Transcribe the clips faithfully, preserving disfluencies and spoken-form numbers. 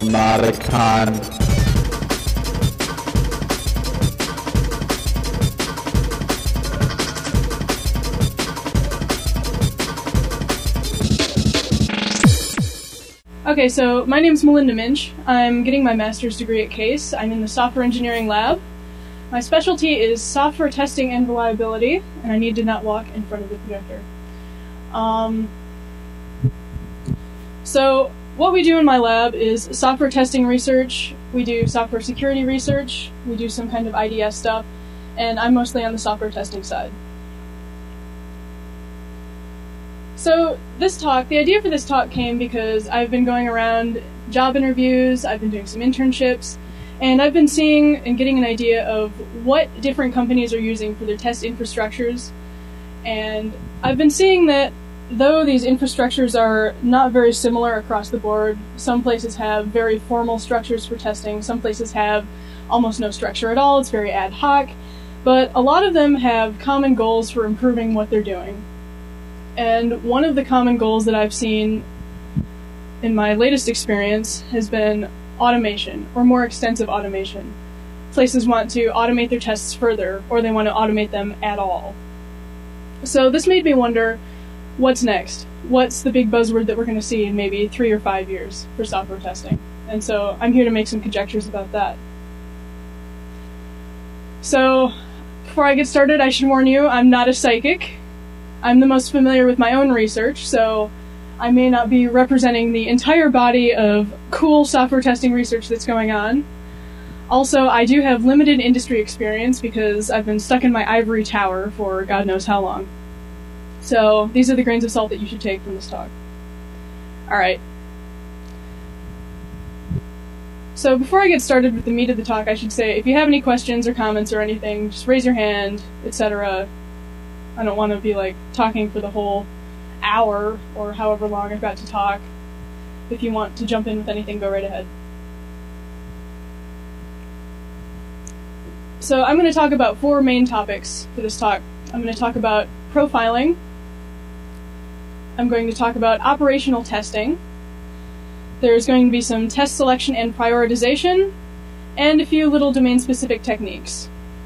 Modicon. Okay, so my name's Melinda Minch. I'm getting my master's degree at Case. I'm in the software engineering lab. My specialty is software testing and reliability, and I need to not walk in front of the projector. Um, so what we do in my lab is software testing research, we do software security research, we do some kind of I D S stuff, and I'm mostly on the software testing side. So this talk, the idea for this talk came because I've been going around job interviews, I've been doing some internships, and I've been seeing and getting an idea of what different companies are using for their test infrastructures. And I've been seeing that though these infrastructures are not very similar across the board, some places have very formal structures for testing, some places have almost no structure at all, it's very ad hoc, but a lot of them have common goals for improving what they're doing. And one of the common goals that I've seen in my latest experience has been automation, or more extensive automation. Places want to automate their tests further, or they want to automate them at all. So this made me wonder, what's next? What's the big buzzword that we're going to see in maybe three or five years for software testing? And so I'm here to make some conjectures about that. So before I get started, I should warn you, I'm not a psychic. I'm the most familiar with my own research, so I may not be representing the entire body of cool software testing research that's going on. Also, I do have limited industry experience because I've been stuck in my ivory tower for God knows how long. So these are the grains of salt that you should take from this talk. Alright. So before I get started with the meat of the talk, I should say, if you have any questions or comments or anything, just raise your hand, et cetera. I don't want to be like talking for the whole hour or however long I've got to talk. If you want to jump in with anything, go right ahead. So I'm going to talk about four main topics for this talk. I'm going to talk about profiling. I'm going to talk about operational testing. There's going to be some test selection and prioritization, and a few little domain-specific techniques.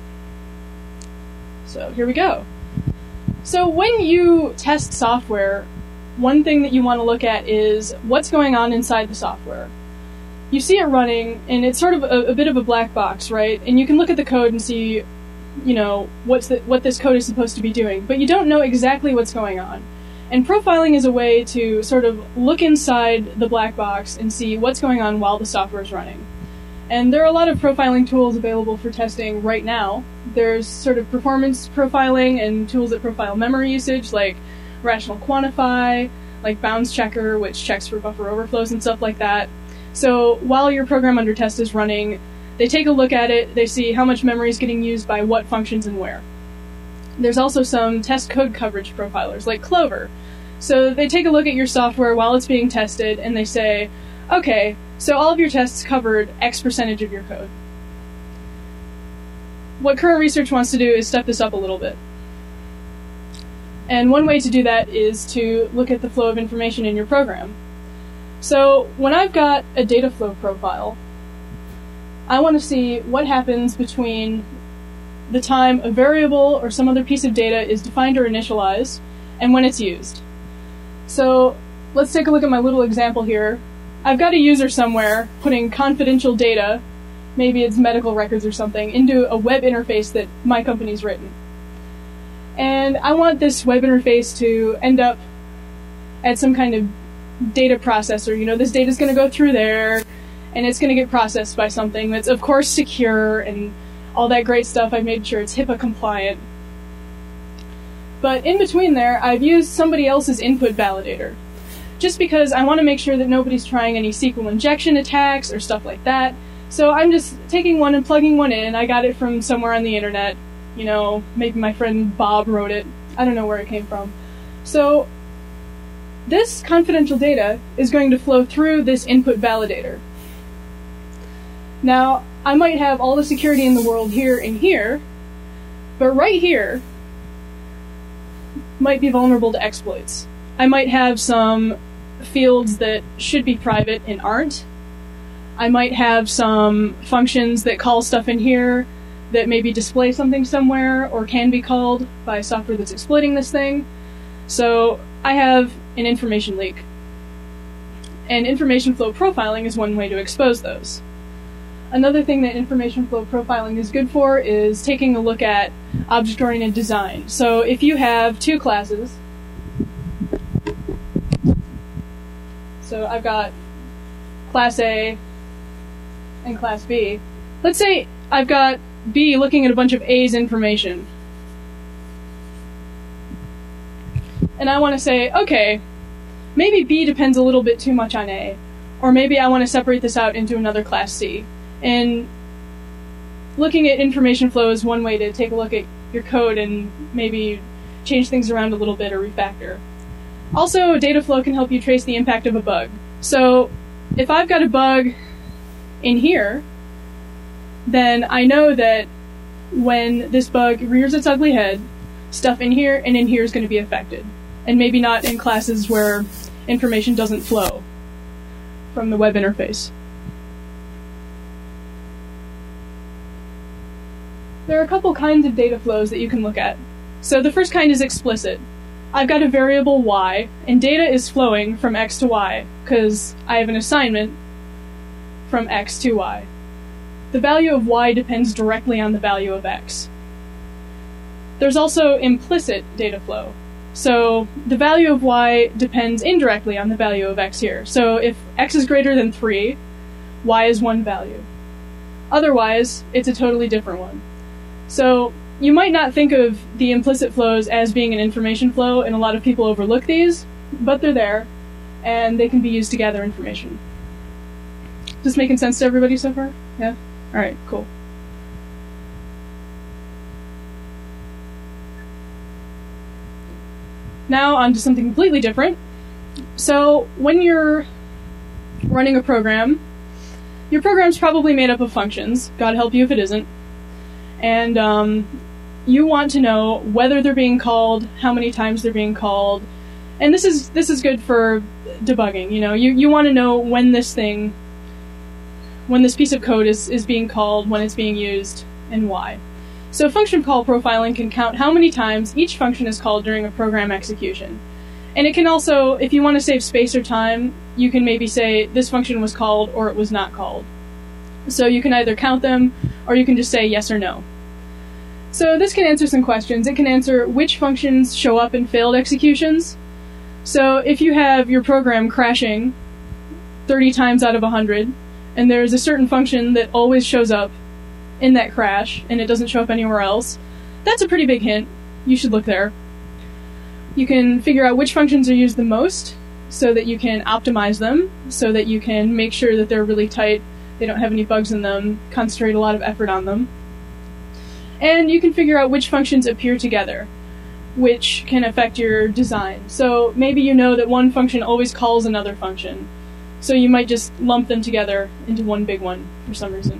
So here we go. So when you test software, one thing that you want to look at is what's going on inside the software. You see it running, and it's sort of a, a bit of a black box, right? And you can look at the code and see, you know, what's the, what this code is supposed to be doing, but you don't know exactly what's going on. And profiling is a way to sort of look inside the black box and see what's going on while the software is running. And there are a lot of profiling tools available for testing right now. There's sort of performance profiling and tools that profile memory usage, like Rational Quantify, like Bounds Checker, which checks for buffer overflows and stuff like that. So while your program under test is running, they take a look at it, they see how much memory is getting used by what functions and where. There's also some test code coverage profilers, like Clover. So they take a look at your software while it's being tested, and they say, okay, so all of your tests covered X percentage of your code. What current research wants to do is step this up a little bit. And one way to do that is to look at the flow of information in your program. So when I've got a data flow profile, I want to see what happens between the time a variable or some other piece of data is defined or initialized and when it's used. So let's take a look at my little example here. I've got a user somewhere putting confidential data, maybe it's medical records or something, into a web interface that my company's written. And I want this web interface to end up at some kind of data processor. You know, this data's going to go through there, and it's going to get processed by something that's, of course, secure and all that great stuff. I've made sure it's HIPAA compliant. But in between there, I've used somebody else's input validator, just because I want to make sure that nobody's trying any S Q L injection attacks or stuff like that. So I'm just taking one and plugging one in. I got it from somewhere on the internet. You know, maybe my friend Bob wrote it. I don't know where it came from. So this confidential data is going to flow through this input validator. Now, I might have all the security in the world here and here, but right here might be vulnerable to exploits. I might have some fields that should be private and aren't. I might have some functions that call stuff in here that maybe display something somewhere or can be called by software that's exploiting this thing. So I have an information leak. And information flow profiling is one way to expose those. Another thing that information flow profiling is good for is taking a look at object-oriented design. So if you have two classes, so I've got class A and class B. Let's say I've got B looking at a bunch of A's information. And I want to say, okay, maybe B depends a little bit too much on A, or maybe I want to separate this out into another class C. And looking at information flow is one way to take a look at your code and maybe change things around a little bit or refactor. Also, data flow can help you trace the impact of a bug. So if I've got a bug in here, then I know that when this bug rears its ugly head, stuff in here and in here is going to be affected. And maybe not in classes where information doesn't flow from the web interface. There are a couple kinds of data flows that you can look at. So the first kind is explicit. I've got a variable y, and data is flowing from x to y, because I have an assignment from x to y. The value of y depends directly on the value of x. There's also implicit data flow. So the value of y depends indirectly on the value of x here. So if x is greater than three, y is one value. Otherwise, it's a totally different one. So you might not think of the implicit flows as being an information flow, and a lot of people overlook these, but they're there, and they can be used to gather information. Is this making sense to everybody so far? Yeah? Alright, cool. Now on to something completely different. So when you're running a program, your program's probably made up of functions. God help you if it isn't. And um, you want to know whether they're being called, how many times they're being called, and this is this is good for debugging. You know, you you want to know when this thing, when this piece of code is is being called, when it's being used, and why. So function call profiling can count how many times each function is called during a program execution, and it can also, if you want to save space or time, you can maybe say this function was called or it was not called. So you can either count them, or you can just say yes or no. So this can answer some questions. It can answer which functions show up in failed executions. So if you have your program crashing thirty times out of one hundred, and there's a certain function that always shows up in that crash, and it doesn't show up anywhere else, that's a pretty big hint. You should look there. You can figure out which functions are used the most, so that you can optimize them, so that you can make sure that they're really tight, they don't have any bugs in them, concentrate a lot of effort on them. And you can figure out which functions appear together, which can affect your design. So maybe you know that one function always calls another function, so you might just lump them together into one big one for some reason.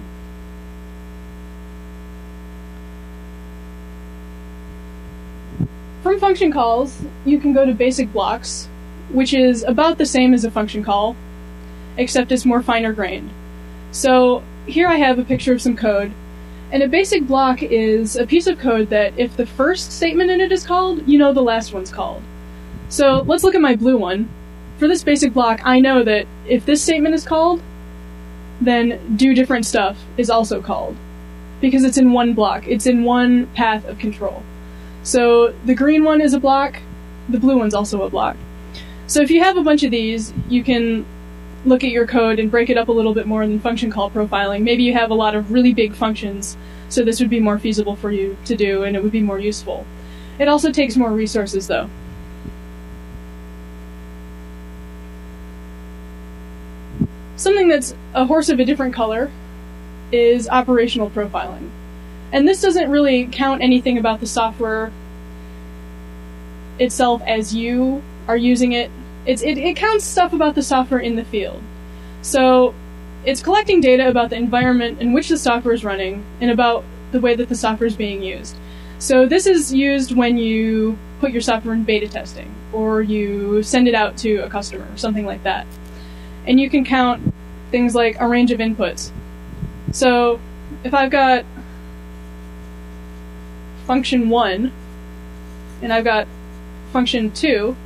From function calls, you can go to basic blocks, which is about the same as a function call, except it's more finer grained. So here I have a picture of some code, and a basic block is a piece of code that if the first statement in it is called, you know the last one's called. So let's look at my blue one. For this basic block, I know that if this statement is called, then do different stuff is also called, because it's in one block, it's in one path of control. So the green one is a block, the blue one's also a block. So if you have a bunch of these, you can look at your code and break it up a little bit more than function call profiling. Maybe you have a lot of really big functions, so this would be more feasible for you to do, and it would be more useful. It also takes more resources, though. Something that's a horse of a different color is operational profiling. And this doesn't really count anything about the software itself as you are using it. It's, it, it counts stuff about the software in the field. So it's collecting data about the environment in which the software is running and about the way that the software is being used. So this is used when you put your software in beta testing, or you send it out to a customer, or something like that. And you can count things like a range of inputs. So if I've got function one and I've got function two,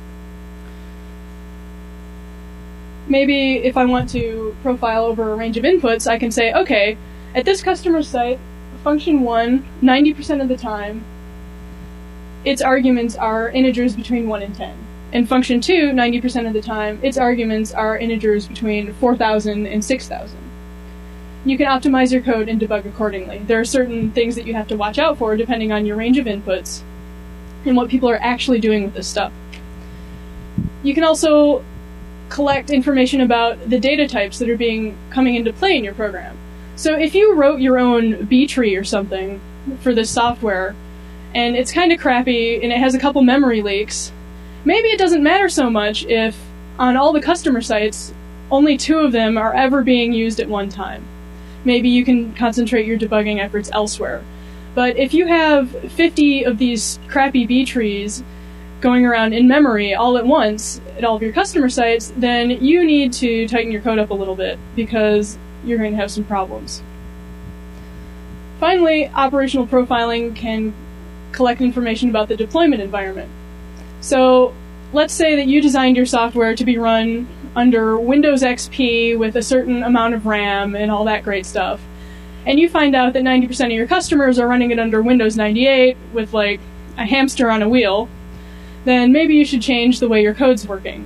maybe if I want to profile over a range of inputs, I can say, okay, at this customer site, function one, ninety percent of the time, its arguments are integers between one and ten. And function two, ninety percent of the time, its arguments are integers between four thousand and six thousand. You can optimize your code and debug accordingly. There are certain things that you have to watch out for depending on your range of inputs and what people are actually doing with this stuff. You can also collect information about the data types that are being coming into play in your program. So if you wrote your own B tree or something for this software, and it's kind of crappy and it has a couple memory leaks, maybe it doesn't matter so much if on all the customer sites, only two of them are ever being used at one time. Maybe you can concentrate your debugging efforts elsewhere. But if you have fifty of these crappy B trees going around in memory all at once at all of your customer sites, then you need to tighten your code up a little bit because you're going to have some problems. Finally, operational profiling can collect information about the deployment environment. So let's say that you designed your software to be run under Windows X P with a certain amount of RAM and all that great stuff. And you find out that ninety percent of your customers are running it under Windows ninety-eight with like a hamster on a wheel. Then maybe you should change the way your code's working.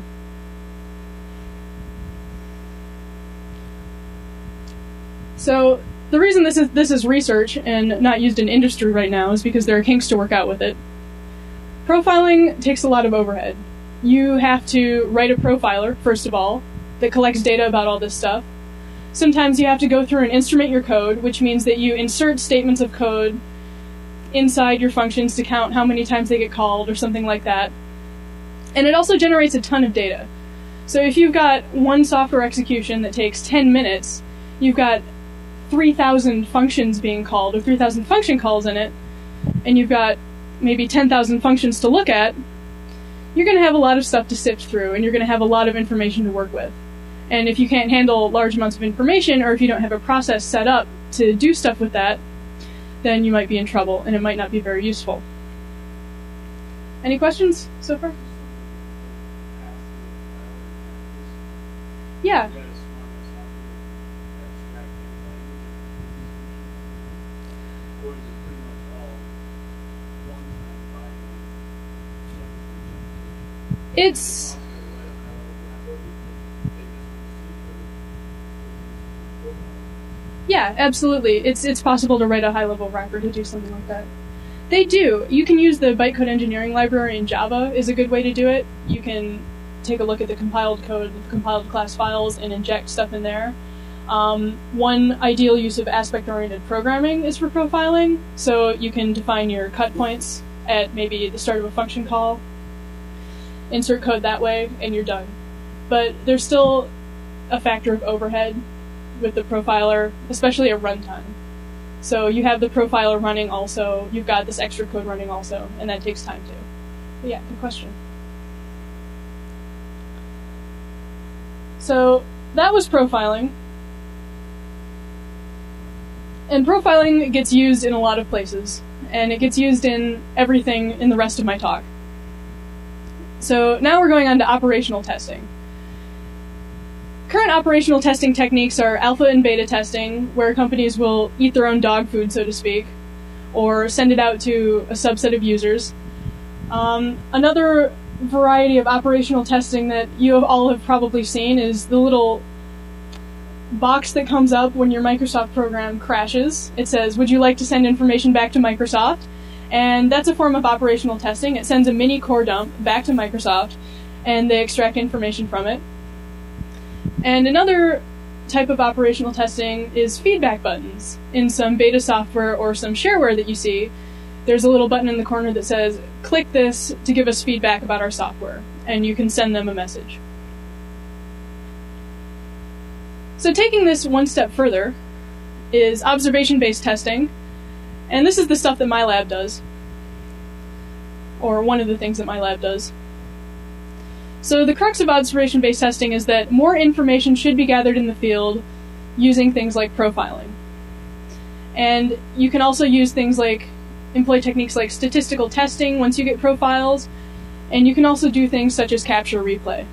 So the reason this is this is research and not used in industry right now is because there are kinks to work out with it. Profiling takes a lot of overhead. You have to write a profiler, first of all, that collects data about all this stuff. Sometimes you have to go through and instrument your code, which means that you insert statements of code inside your functions to count how many times they get called or something like that. And it also generates a ton of data. So if you've got one software execution that takes ten minutes, you've got three thousand functions being called, or three thousand function calls in it, and you've got maybe ten thousand functions to look at, you're going to have a lot of stuff to sift through, and you're going to have a lot of information to work with. And if you can't handle large amounts of information, or if you don't have a process set up to do stuff with that, then you might be in trouble, and it might not be very useful. Any questions so far? Yeah. It's yeah, absolutely. It's it's possible to write a high-level wrapper to do something like that. They do. You can use the bytecode engineering library in Java is a good way to do it. You can take a look at the compiled code, the compiled class files, and inject stuff in there. Um, one ideal use of aspect-oriented programming is for profiling. So you can define your cut points at maybe the start of a function call, insert code that way, and you're done. But there's still a factor of overhead with the profiler, especially at runtime. So you have the profiler running also, you've got this extra code running also, and that takes time too. But yeah, good question. So that was profiling. And profiling gets used in a lot of places, and it gets used in everything in the rest of my talk. So now we're going on to operational testing. Current operational testing techniques are alpha and beta testing, where companies will eat their own dog food, so to speak, or send it out to a subset of users. Um, another variety of operational testing that you all have probably seen is the little box that comes up when your Microsoft program crashes. It says, would you like to send information back to Microsoft? And that's a form of operational testing. It sends a mini core dump back to Microsoft, and they extract information from it. And another type of operational testing is feedback buttons. In some beta software or some shareware that you see, there's a little button in the corner that says, click this to give us feedback about our software, and you can send them a message. So taking this one step further is observation-based testing, and this is the stuff that my lab does, or one of the things that my lab does. So the crux of observation-based testing is that more information should be gathered in the field using things like profiling. And you can also use things like, employ techniques like statistical testing once you get profiles, and you can also do things such as capture replay.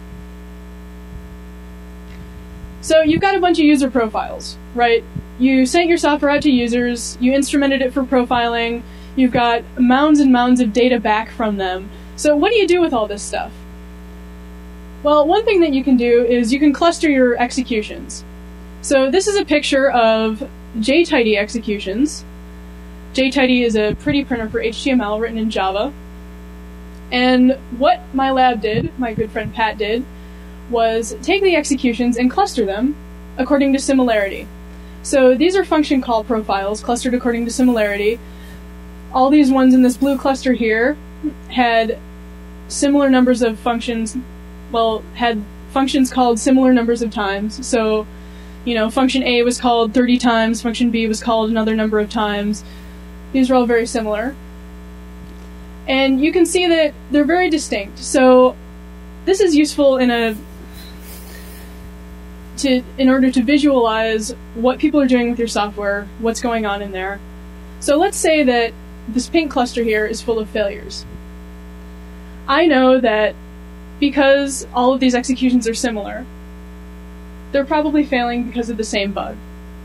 So you've got a bunch of user profiles, right? You sent your software out to users, you instrumented it for profiling, you've got mounds and mounds of data back from them. So what do you do with all this stuff? Well, one thing that you can do is you can cluster your executions. So this is a picture of JTidy executions. JTidy is a pretty printer for H T M L written in Java. And what my lab did, my good friend Pat did, was take the executions and cluster them according to similarity. So these are function call profiles clustered according to similarity. All these ones in this blue cluster here had similar numbers of functions, well, had functions called similar numbers of times. So, you know, function A was called thirty times, function B was called another number of times. These are all very similar. And you can see that they're very distinct. So this is useful in a to in order to visualize what people are doing with your software, what's going on in there. So let's say that this pink cluster here is full of failures. I know that because all of these executions are similar, they're probably failing because of the same bug.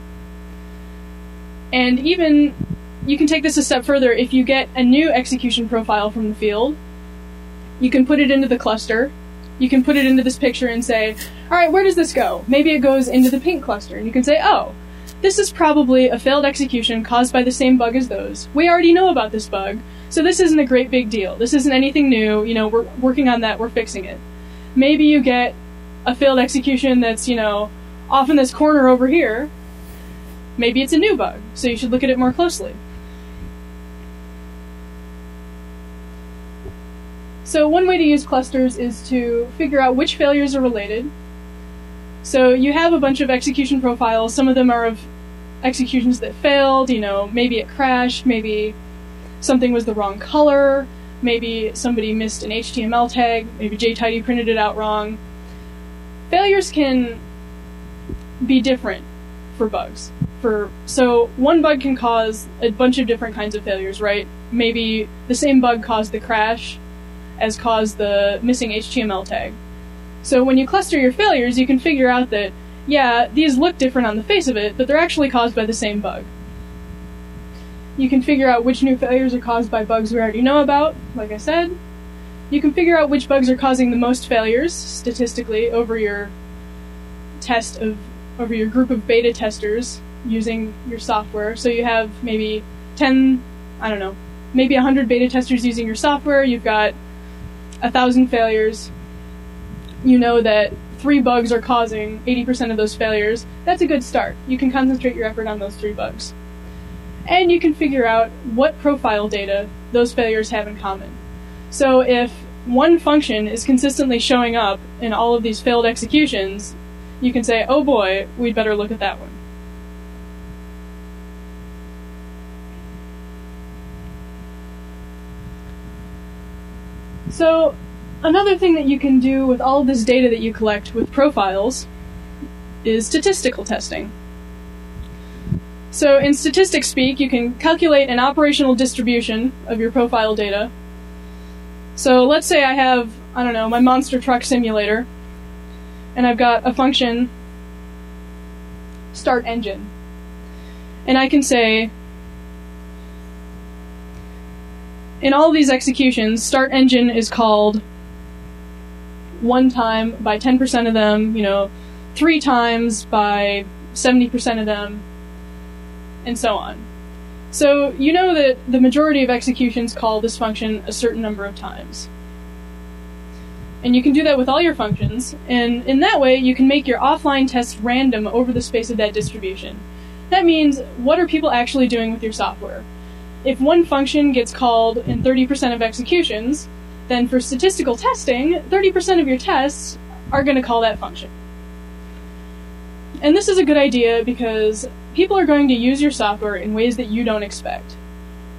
And even, you can take this a step further. If you get a new execution profile from the field, you can put it into the cluster, you can put it into this picture and say, alright, where does this go? Maybe it goes into the pink cluster, and you can say, oh, this is probably a failed execution caused by the same bug as those. We already know about this bug, so this isn't a great big deal. This isn't anything new, you know, we're working on that, we're fixing it. Maybe you get a failed execution that's, you know, off in this corner over here. Maybe it's a new bug, so you should look at it more closely. So one way to use clusters is to figure out which failures are related. So you have a bunch of execution profiles. Some of them are of executions that failed, you know, maybe it crashed, maybe something was the wrong color, maybe somebody missed an H T M L tag, maybe JTidy printed it out wrong. Failures can be different for bugs. For so one bug can cause a bunch of different kinds of failures, right? Maybe the same bug caused the crash as caused the missing H T M L tag. So when you cluster your failures, you can figure out that, yeah, these look different on the face of it, but they're actually caused by the same bug. You can figure out which new failures are caused by bugs we already know about, like I said. You can figure out which bugs are causing the most failures, statistically, over your test of, over your group of beta testers using your software. So you have maybe ten, I don't know, maybe one hundred beta testers using your software, you've got one thousand failures. You know that three bugs are causing eighty percent of those failures. That's a good start. You can concentrate your effort on those three bugs. And you can figure out what profile data those failures have in common. So if one function is consistently showing up in all of these failed executions, you can say, oh boy, we'd better look at that one. So another thing that you can do with all of this data that you collect with profiles is statistical testing. So in statistics speak, you can calculate an operational distribution of your profile data. So let's say I have, I don't know, my monster truck simulator, and I've got a function, start engine. And I can say, in all of these executions, start engine is called one time by ten percent of them, you know, three times by seventy percent of them, and so on. So you know that the majority of executions call this function a certain number of times. And you can do that with all your functions, and in that way you can make your offline tests random over the space of that distribution. That means, what are people actually doing with your software? If one function gets called in thirty percent of executions, then for statistical testing, thirty percent of your tests are going to call that function. And this is a good idea because people are going to use your software in ways that you don't expect.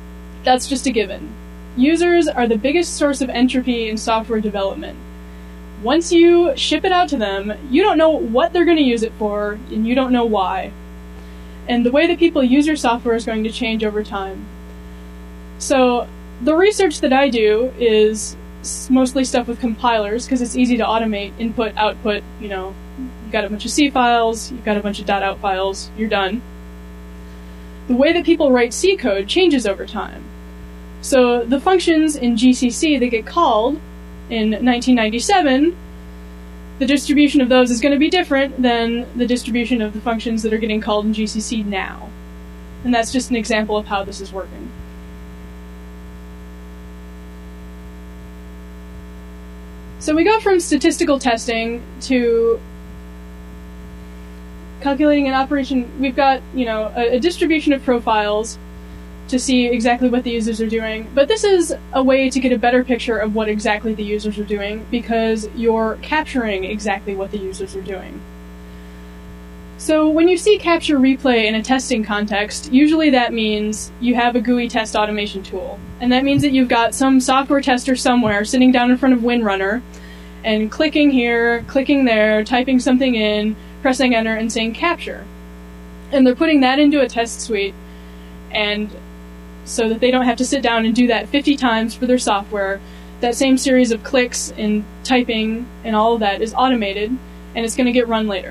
That's just a given. Users are the biggest source of entropy in software development. Once you ship it out to them, you don't know what they're going to use it for, and you don't know why. And the way that people use your software is going to change over time. So the research that I do is mostly stuff with compilers, because it's easy to automate input, output. You know, you've got a bunch of C files, you've got a bunch of .out files, you're done. The way that people write C code changes over time. So the functions in G C C that get called in nineteen ninety-seven, the distribution of those is going to be different than the distribution of the functions that are getting called in G C C now. And that's just an example of how this is working. So we go from statistical testing to calculating an operation. We've got, you know, a, a distribution of profiles to see exactly what the users are doing. But this is a way to get a better picture of what exactly the users are doing, because you're capturing exactly what the users are doing. So when you see capture replay in a testing context, usually that means you have a G U I test automation tool. And that means that you've got some software tester somewhere sitting down in front of WinRunner and clicking here, clicking there, typing something in, pressing enter, and saying capture. And they're putting that into a test suite, and so that they don't have to sit down and do that fifty times for their software. That same series of clicks and typing and all of that is automated, and it's going to get run later.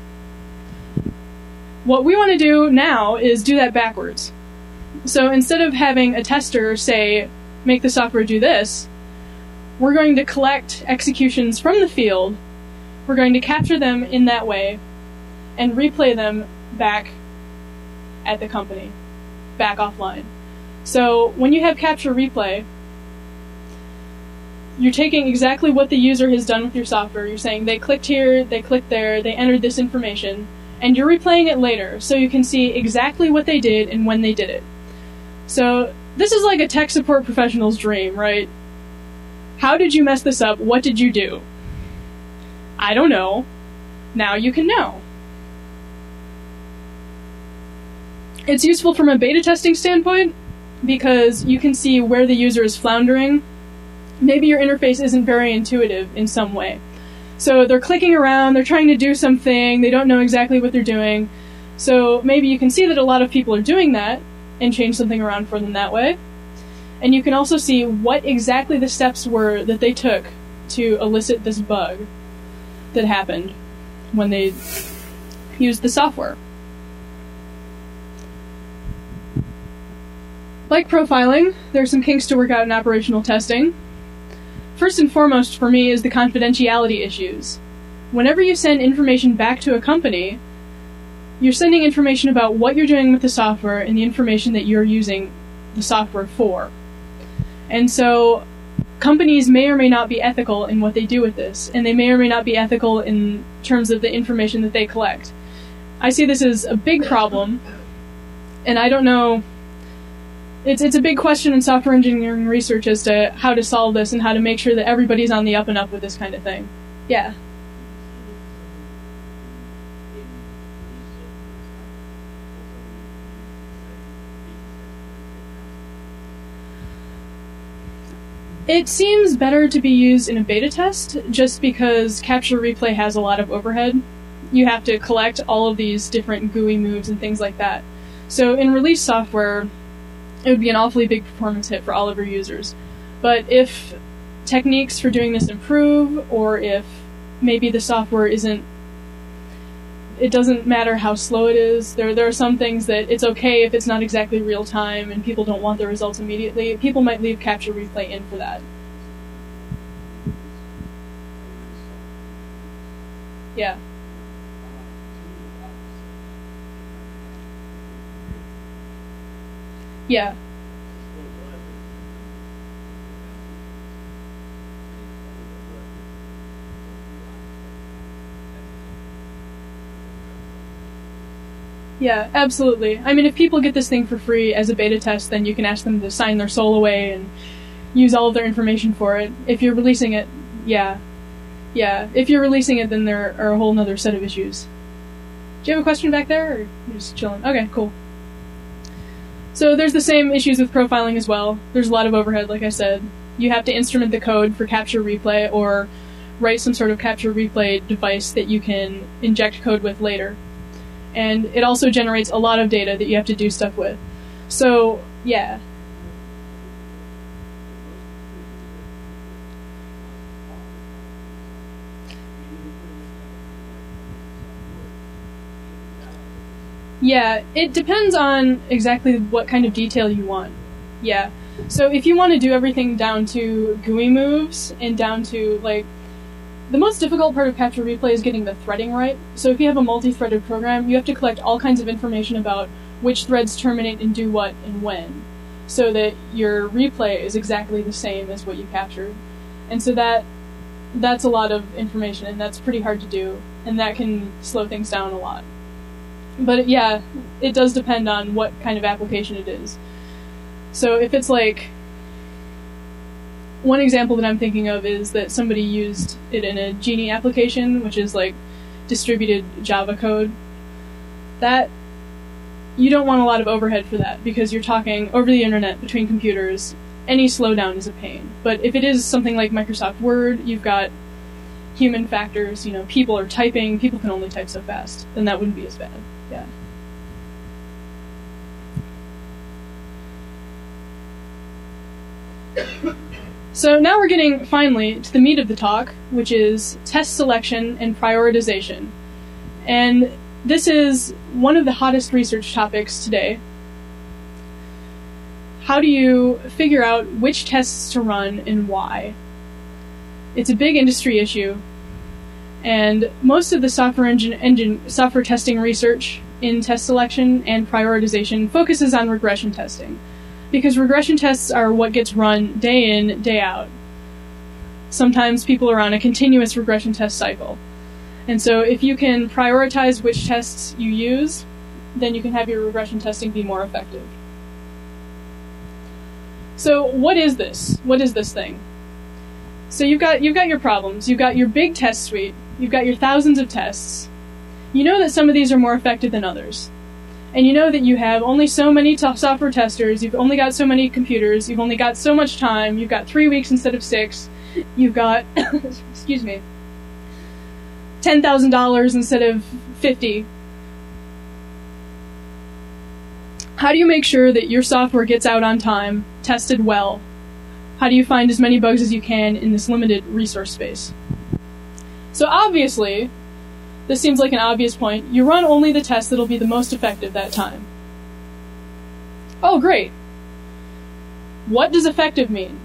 What we want to do now is do that backwards. So instead of having a tester say, make the software do this, we're going to collect executions from the field, we're going to capture them in that way, and replay them back at the company, back offline. So when you have capture replay, you're taking exactly what the user has done with your software. You're saying they clicked here, they clicked there, they entered this information, and you're replaying it later so you can see exactly what they did and when they did it. So this is like a tech support professional's dream, right? How did you mess this up? What did you do? I don't know. Now you can know. It's useful from a beta testing standpoint because you can see where the user is floundering. Maybe your interface isn't very intuitive in some way. So they're clicking around, they're trying to do something, they don't know exactly what they're doing. So maybe you can see that a lot of people are doing that and change something around for them that way. And you can also see what exactly the steps were that they took to elicit this bug that happened when they used the software. Like profiling, there are some kinks to work out in operational testing. First and foremost for me is the confidentiality issues. Whenever you send information back to a company, you're sending information about what you're doing with the software and the information that you're using the software for. And so companies may or may not be ethical in what they do with this, and they may or may not be ethical in terms of the information that they collect. I see this as a big problem, and I don't know, it's it's a big question in software engineering research as to how to solve this and how to make sure that everybody's on the up and up with this kind of thing. Yeah. It seems better to be used in a beta test just because capture replay has a lot of overhead. You have to collect all of these different G U I moves and things like that. So in release software, it would be an awfully big performance hit for all of your users. But if techniques for doing this improve, or if maybe the software isn't, it doesn't matter how slow it is. There, there are some things that it's okay if it's not exactly real time and people don't want the results immediately. People might leave capture replay in for that. Yeah. Yeah. Yeah, absolutely. I mean, if people get this thing for free as a beta test, then you can ask them to sign their soul away and use all of their information for it. If you're releasing it, yeah. Yeah, if you're releasing it, then there are a whole other set of issues. Do you have a question back there, or you're just chilling? Okay, cool. So there's the same issues with profiling as well. There's a lot of overhead, like I said. You have to instrument the code for capture replay, or write some sort of capture replay device that you can inject code with later. And it also generates a lot of data that you have to do stuff with. So, yeah. Yeah, it depends on exactly what kind of detail you want. Yeah. So if you want to do everything down to G U I moves and down to, like, the most difficult part of capture replay is getting the threading right. So if you have a multi-threaded program, you have to collect all kinds of information about which threads terminate and do what and when, so that your replay is exactly the same as what you captured. And so that that's a lot of information, and that's pretty hard to do, and that can slow things down a lot. But yeah, it does depend on what kind of application it is. So if it's like, one example that I'm thinking of is that somebody used it in a Genie application, which is like distributed Java code. That, you don't want a lot of overhead for that, because you're talking over the internet between computers. Any slowdown is a pain. But if it is something like Microsoft Word, you've got human factors, you know, people are typing, people can only type so fast, then that wouldn't be as bad. Yeah. So now we're getting, finally, to the meat of the talk, which is test selection and prioritization. And this is one of the hottest research topics today. How do you figure out which tests to run and why? It's a big industry issue, and most of the software engine, engine software testing research in test selection and prioritization focuses on regression testing, because regression tests are what gets run day in, day out. Sometimes people are on a continuous regression test cycle. And so if you can prioritize which tests you use, then you can have your regression testing be more effective. So what is this? What is this thing? So you've got you've got your problems. You've got your big test suite. You've got your thousands of tests. You know that some of these are more effective than others. And you know that you have only so many t- software testers, you've only got so many computers, you've only got so much time, you've got three weeks instead of six, you've got, excuse me, ten thousand dollars instead of fifty. How do you make sure that your software gets out on time, tested well? How do you find as many bugs as you can in this limited resource space? So obviously, this seems like an obvious point. You run only the tests that'll be the most effective that time. Oh, great. What does effective mean?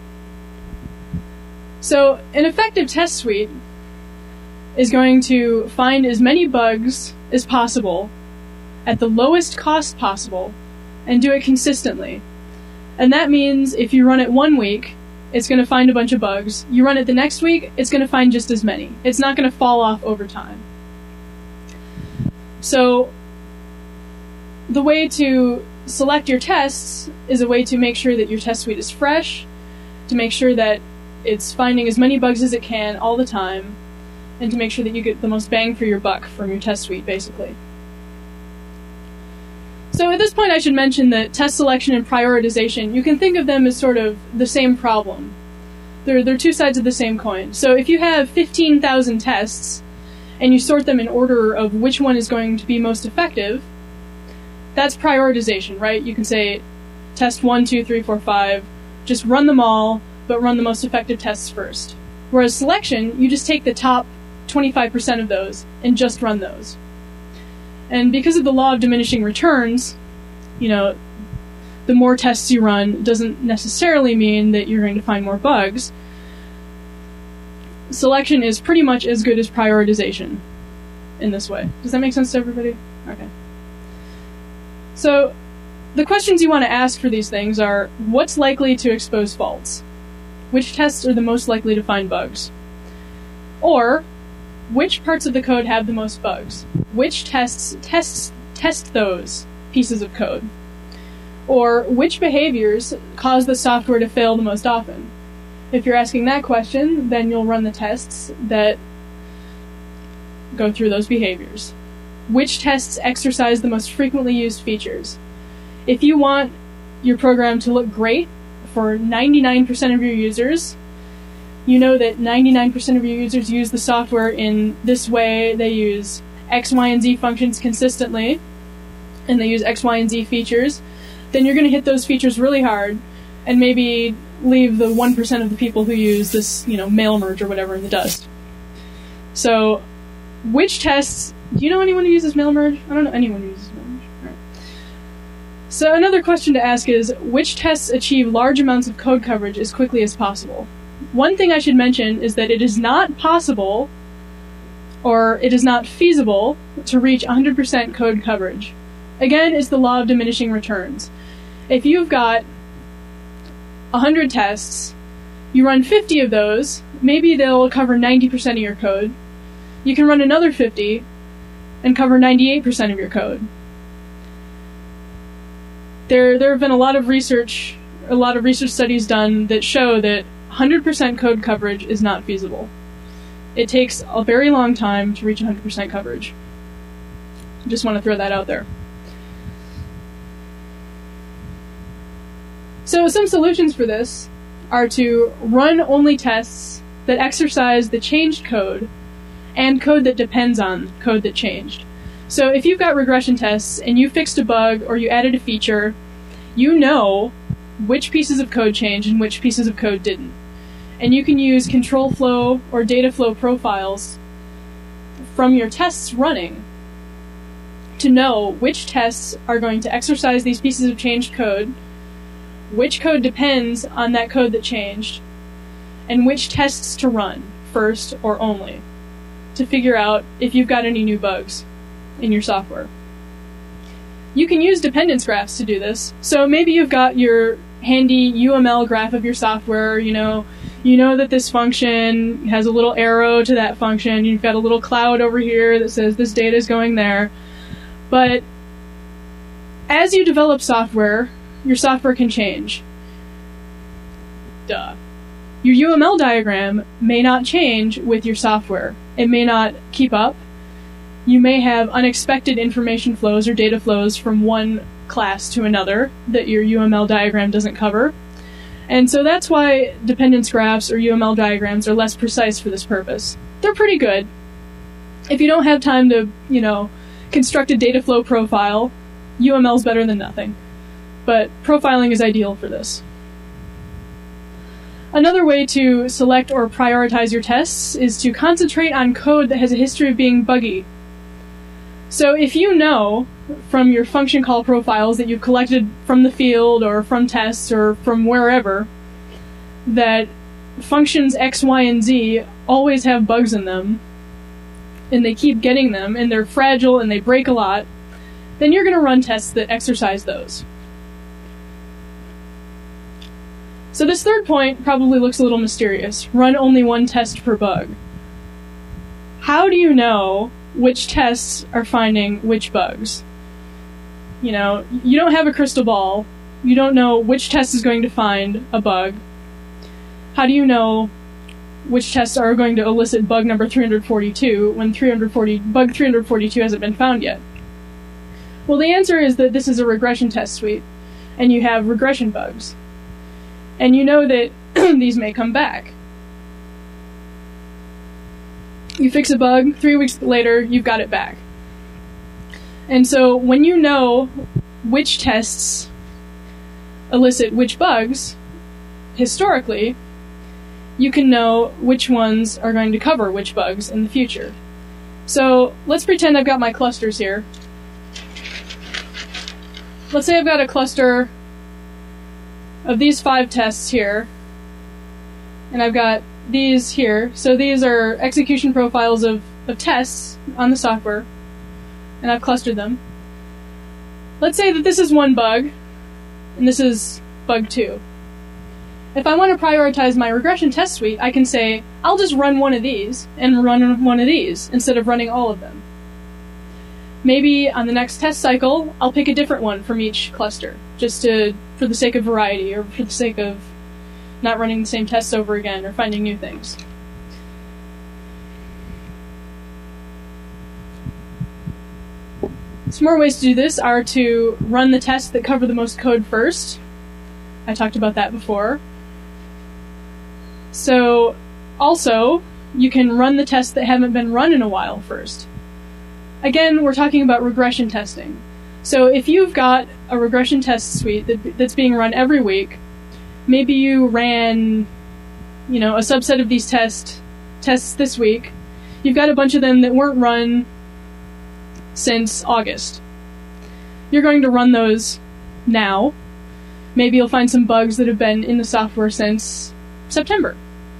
So, an effective test suite is going to find as many bugs as possible at the lowest cost possible and do it consistently. And that means if you run it one week, it's going to find a bunch of bugs. You run it the next week, it's going to find just as many. It's not going to fall off over time. So the way to select your tests is a way to make sure that your test suite is fresh, to make sure that it's finding as many bugs as it can all the time, and to make sure that you get the most bang for your buck from your test suite, basically. So at this point I should mention that test selection and prioritization, you can think of them as sort of the same problem. They're, they're two sides of the same coin. So if you have fifteen thousand tests, and you sort them in order of which one is going to be most effective, that's prioritization, right? You can say test one, two, three, four, five, just run them all, but run the most effective tests first. Whereas selection, you just take the top twenty-five percent of those and just run those. And because of the law of diminishing returns, you know, the more tests you run doesn't necessarily mean that you're going to find more bugs. Selection is pretty much as good as prioritization in this way. Does that make sense to everybody? Okay. So, the questions you want to ask for these things are, what's likely to expose faults? Which tests are the most likely to find bugs? Or, which parts of the code have the most bugs? Which tests tests test those pieces of code? Or, which behaviors cause the software to fail the most often? If you're asking that question, then you'll run the tests that go through those behaviors. Which tests exercise the most frequently used features? If you want your program to look great for ninety-nine percent of your users, You know that ninety-nine percent of your users use the software in this way. They use X, Y, and Z functions consistently, and they use X, Y, and Z features. Then you're going to hit those features really hard, and maybe leave the one percent of the people who use this, you know, mail merge or whatever in the dust. So, which tests... Do you know anyone who uses mail merge? I don't know anyone who uses mail merge. All right. So another question to ask is, which tests achieve large amounts of code coverage as quickly as possible? One thing I should mention is that it is not possible, or it is not feasible, to reach one hundred percent code coverage. Again, it's the law of diminishing returns. If you've got one hundred tests, you run fifty of those, maybe they'll cover ninety percent of your code. You can run another fifty and cover ninety-eight percent of your code. There, there have been a lot of research, a lot of research studies done that show that one hundred percent code coverage is not feasible. It takes a very long time to reach one hundred percent coverage. Just want to throw that out there. So some solutions for this are to run only tests that exercise the changed code and code that depends on code that changed. So if you've got regression tests and you fixed a bug or you added a feature, you know which pieces of code changed and which pieces of code didn't. And you can use control flow or data flow profiles from your tests running to know which tests are going to exercise these pieces of changed code, which code depends on that code that changed, and which tests to run first or only, to figure out if you've got any new bugs in your software. You can use dependence graphs to do this. So maybe you've got your handy U M L graph of your software, you know, you know that this function has a little arrow to that function, you've got a little cloud over here that says this data is going there. But as you develop software, your software can change. Duh. Your U M L diagram may not change with your software. It may not keep up. You may have unexpected information flows or data flows from one class to another that your U M L diagram doesn't cover. And so that's why dependence graphs or U M L diagrams are less precise for this purpose. They're pretty good. If you don't have time to, you know, construct a data flow profile, U M L is better than nothing. But profiling is ideal for this. Another way to select or prioritize your tests is to concentrate on code that has a history of being buggy. So if you know from your function call profiles that you've collected from the field or from tests or from wherever that functions X, Y, and Z always have bugs in them, and they keep getting them, and they're fragile and they break a lot, then you're going to run tests that exercise those. So this third point probably looks a little mysterious. Run only one test per bug. How do you know which tests are finding which bugs? You know, you don't have a crystal ball. You don't know which test is going to find a bug. How do you know which tests are going to elicit bug number three hundred forty-two when three hundred forty, bug three hundred forty-two hasn't been found yet? Well, the answer is that this is a regression test suite, and you have regression bugs. And you know that these may come back. You fix a bug, three weeks later, you've got it back. And so when you know which tests elicit which bugs, historically, you can know which ones are going to cover which bugs in the future. So let's pretend I've got my clusters here. Let's say I've got a cluster of these five tests here, and I've got these here. So these are execution profiles of, of tests on the software, and I've clustered them. Let's say that this is one bug, and this is bug two. If I want to prioritize my regression test suite, I can say, I'll just run one of these, and run one of these, instead of running all of them. Maybe on the next test cycle, I'll pick a different one from each cluster, just to, for the sake of variety, or for the sake of not running the same tests over again, or finding new things. Some more ways to do this are to run the tests that cover the most code first. I talked about that before. So Also, you can run the tests that haven't been run in a while first. Again, we're talking about regression testing. So if you've got a regression test suite that, that's being run every week, maybe you ran, you know, a subset of these test, tests this week. You've got a bunch of them that weren't run since August. You're going to run those now. Maybe you'll find some bugs that have been in the software since September.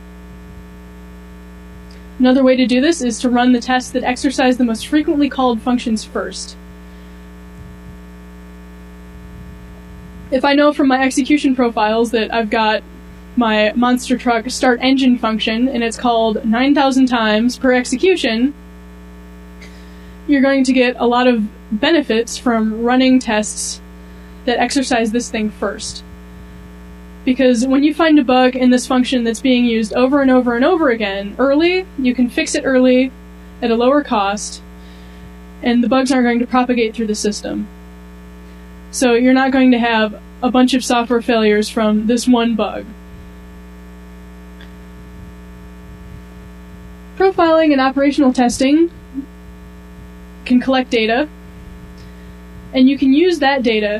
Another way to do this is to run the tests that exercise the most frequently called functions first. If I know from my execution profiles that I've got my monster truck start engine function and it's called nine thousand times per execution, you're going to get a lot of benefits from running tests that exercise this thing first. Because when you find a bug in this function that's being used over and over and over again early, you can fix it early at a lower cost, and the bugs aren't going to propagate through the system. So you're not going to have a bunch of software failures from this one bug. Profiling and operational testing can collect data, and you can use that data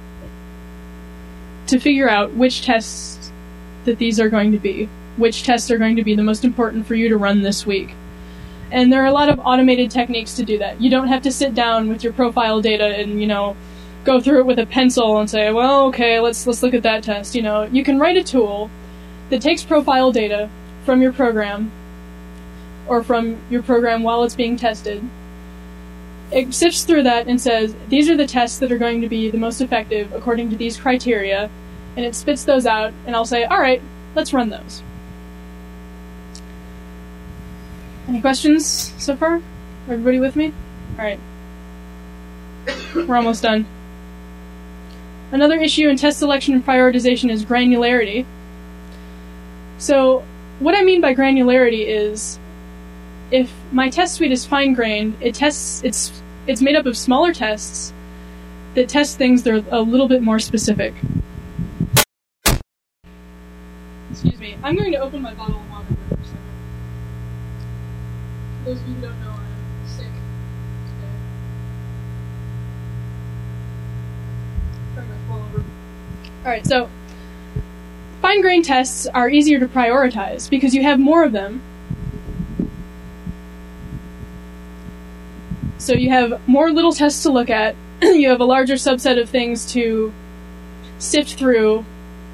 to figure out which tests that these are going to be, which tests are going to be the most important for you to run this week. And there are a lot of automated techniques to do that. You don't have to sit down with your profile data and, you know, go through it with a pencil and say, well, okay, let's let's look at that test. You know, you can write a tool that takes profile data from your program or from your program while it's being tested. It sifts through that and says, these are the tests that are going to be the most effective according to these criteria, and it spits those out, and I'll say, all right, let's run those. Any questions so far? Everybody with me? All right. We're almost done. Another issue in test selection and prioritization is granularity. So, what I mean by granularity is, if my test suite is fine-grained, it tests. It's it's made up of smaller tests that test things that are a little bit more specific. Excuse me. I'm going to open my bottle of water for a second. For those of you who don't know, I'm sick today. Sorry about fall over. All right. So, fine-grained tests are easier to prioritize because you have more of them. So you have more little tests to look at, you have a larger subset of things to sift through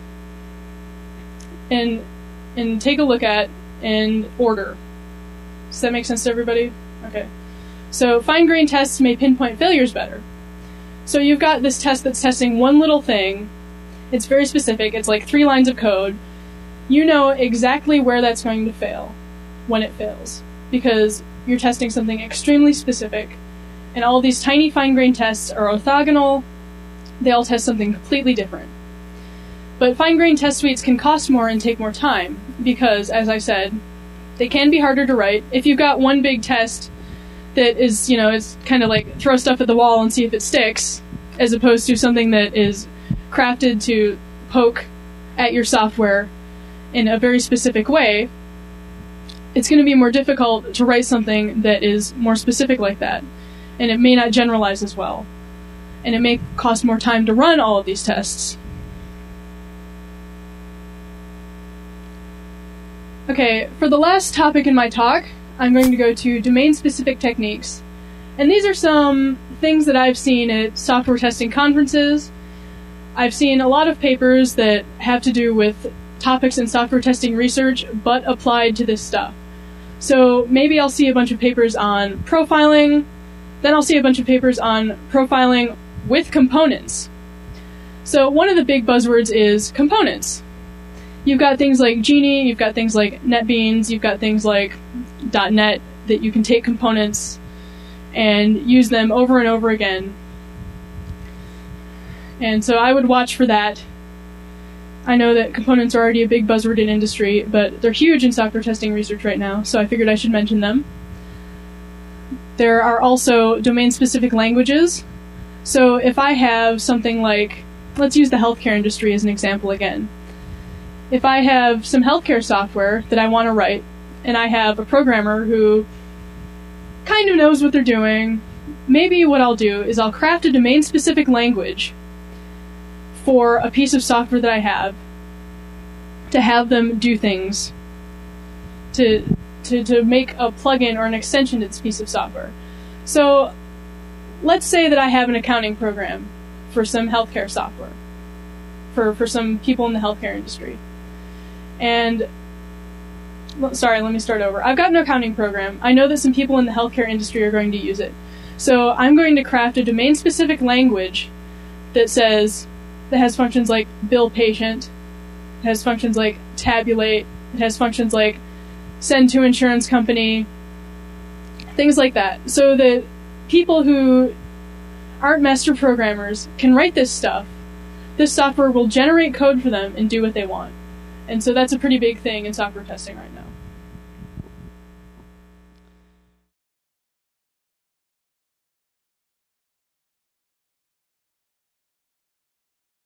and and take a look at and order. Does that make sense to everybody? Okay. So fine-grained tests may pinpoint failures better. So you've got this test that's testing one little thing. It's very specific. It's like three lines of code. You know exactly where that's going to fail when it fails, because you're testing something extremely specific, and all of these tiny fine-grained tests are orthogonal. They all test something completely different. But fine-grained test suites can cost more and take more time, because, as I said, they can be harder to write. If you've got one big test that is, you know, it's kind of like throw stuff at the wall and see if it sticks, as opposed to something that is crafted to poke at your software in a very specific way, it's going to be more difficult to write something that is more specific like that. And it may not generalize as well. And it may cost more time to run all of these tests. Okay, for the last topic in my talk, I'm going to go to domain-specific techniques. And these are some things that I've seen at software testing conferences. I've seen a lot of papers that have to do with topics in software testing research, but applied to this stuff. So maybe I'll see a bunch of papers on profiling, then I'll see a bunch of papers on profiling with components. So one of the big buzzwords is components. You've got things like Genie, you've got things like NetBeans, you've got things like .NET that you can take components and use them over and over again. And so I would watch for that. I know that components are already a big buzzword in industry, but they're huge in software testing research right now, so I figured I should mention them. There are also domain-specific languages. So if I have something like, let's use the healthcare industry as an example again. If I have some healthcare software that I want to write and I have a programmer who kind of knows what they're doing, maybe what I'll do is I'll craft a domain-specific language for a piece of software that I have to have them do things, to, to, to make a plugin or an extension to this piece of software. So let's say that I have an accounting program for some healthcare software, for, for some people in the healthcare industry. And, sorry, let me start over. I've got an accounting program. I know that some people in the healthcare industry are going to use it. So I'm going to craft a domain-specific language that says, that has functions like bill patient, it has functions like tabulate, it has functions like send to insurance company, things like that. So that people who aren't master programmers can write this stuff. This software will generate code for them and do what they want. And so that's a pretty big thing in software testing right now.